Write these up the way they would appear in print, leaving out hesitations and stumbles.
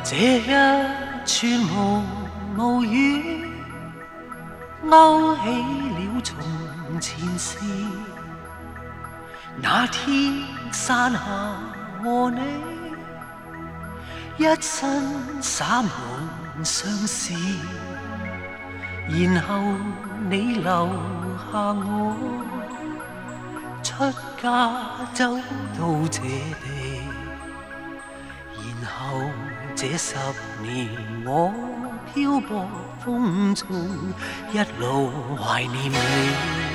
这一串无语，勾起了从前事。那天山下和你一身洒满相思，然后你留下我，出家走到这地。然後這10年我漂泊風中，一路懷念你。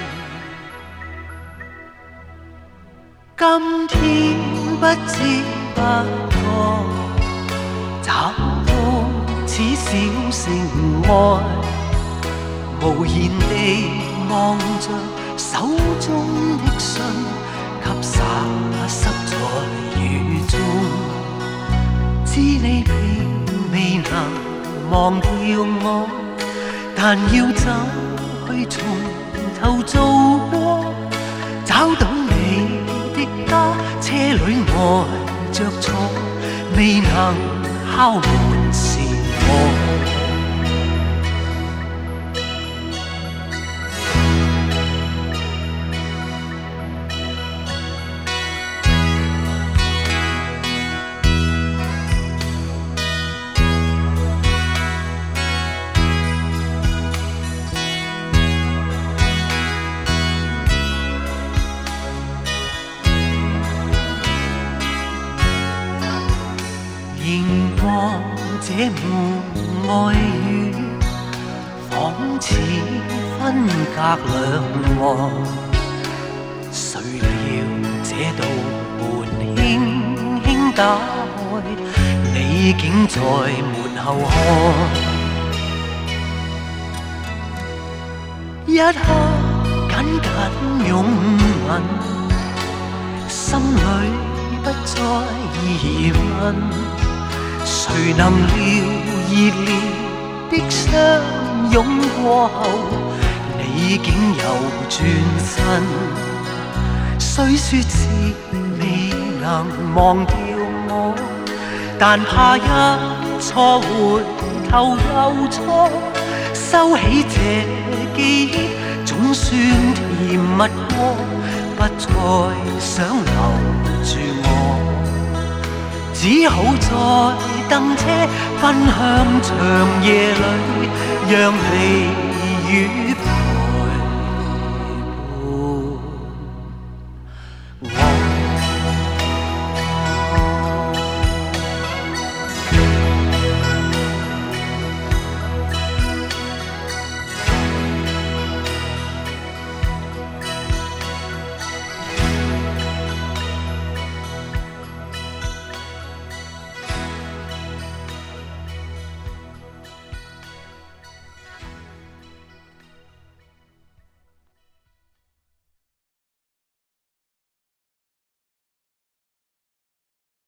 今天不知不覺找到此小城外，無言地望着手中的信，給灑濕在雨中。知你並未能忘掉我，但要怎去從頭做過？找到你的家，車裏呆着坐，未能敲門是我。凝望這門外雨，仿似分隔兩岸。誰料這道門輕輕打開，你竟在門後看。一刻緊緊擁吻，心裏不再疑問。誰能料熱烈的相擁過後，你竟又轉身？雖說是未能忘掉我，但怕一錯回頭又錯，收起這記憶總算甜蜜過，不再想留住我。只好在燈車分享長夜裏，讓離與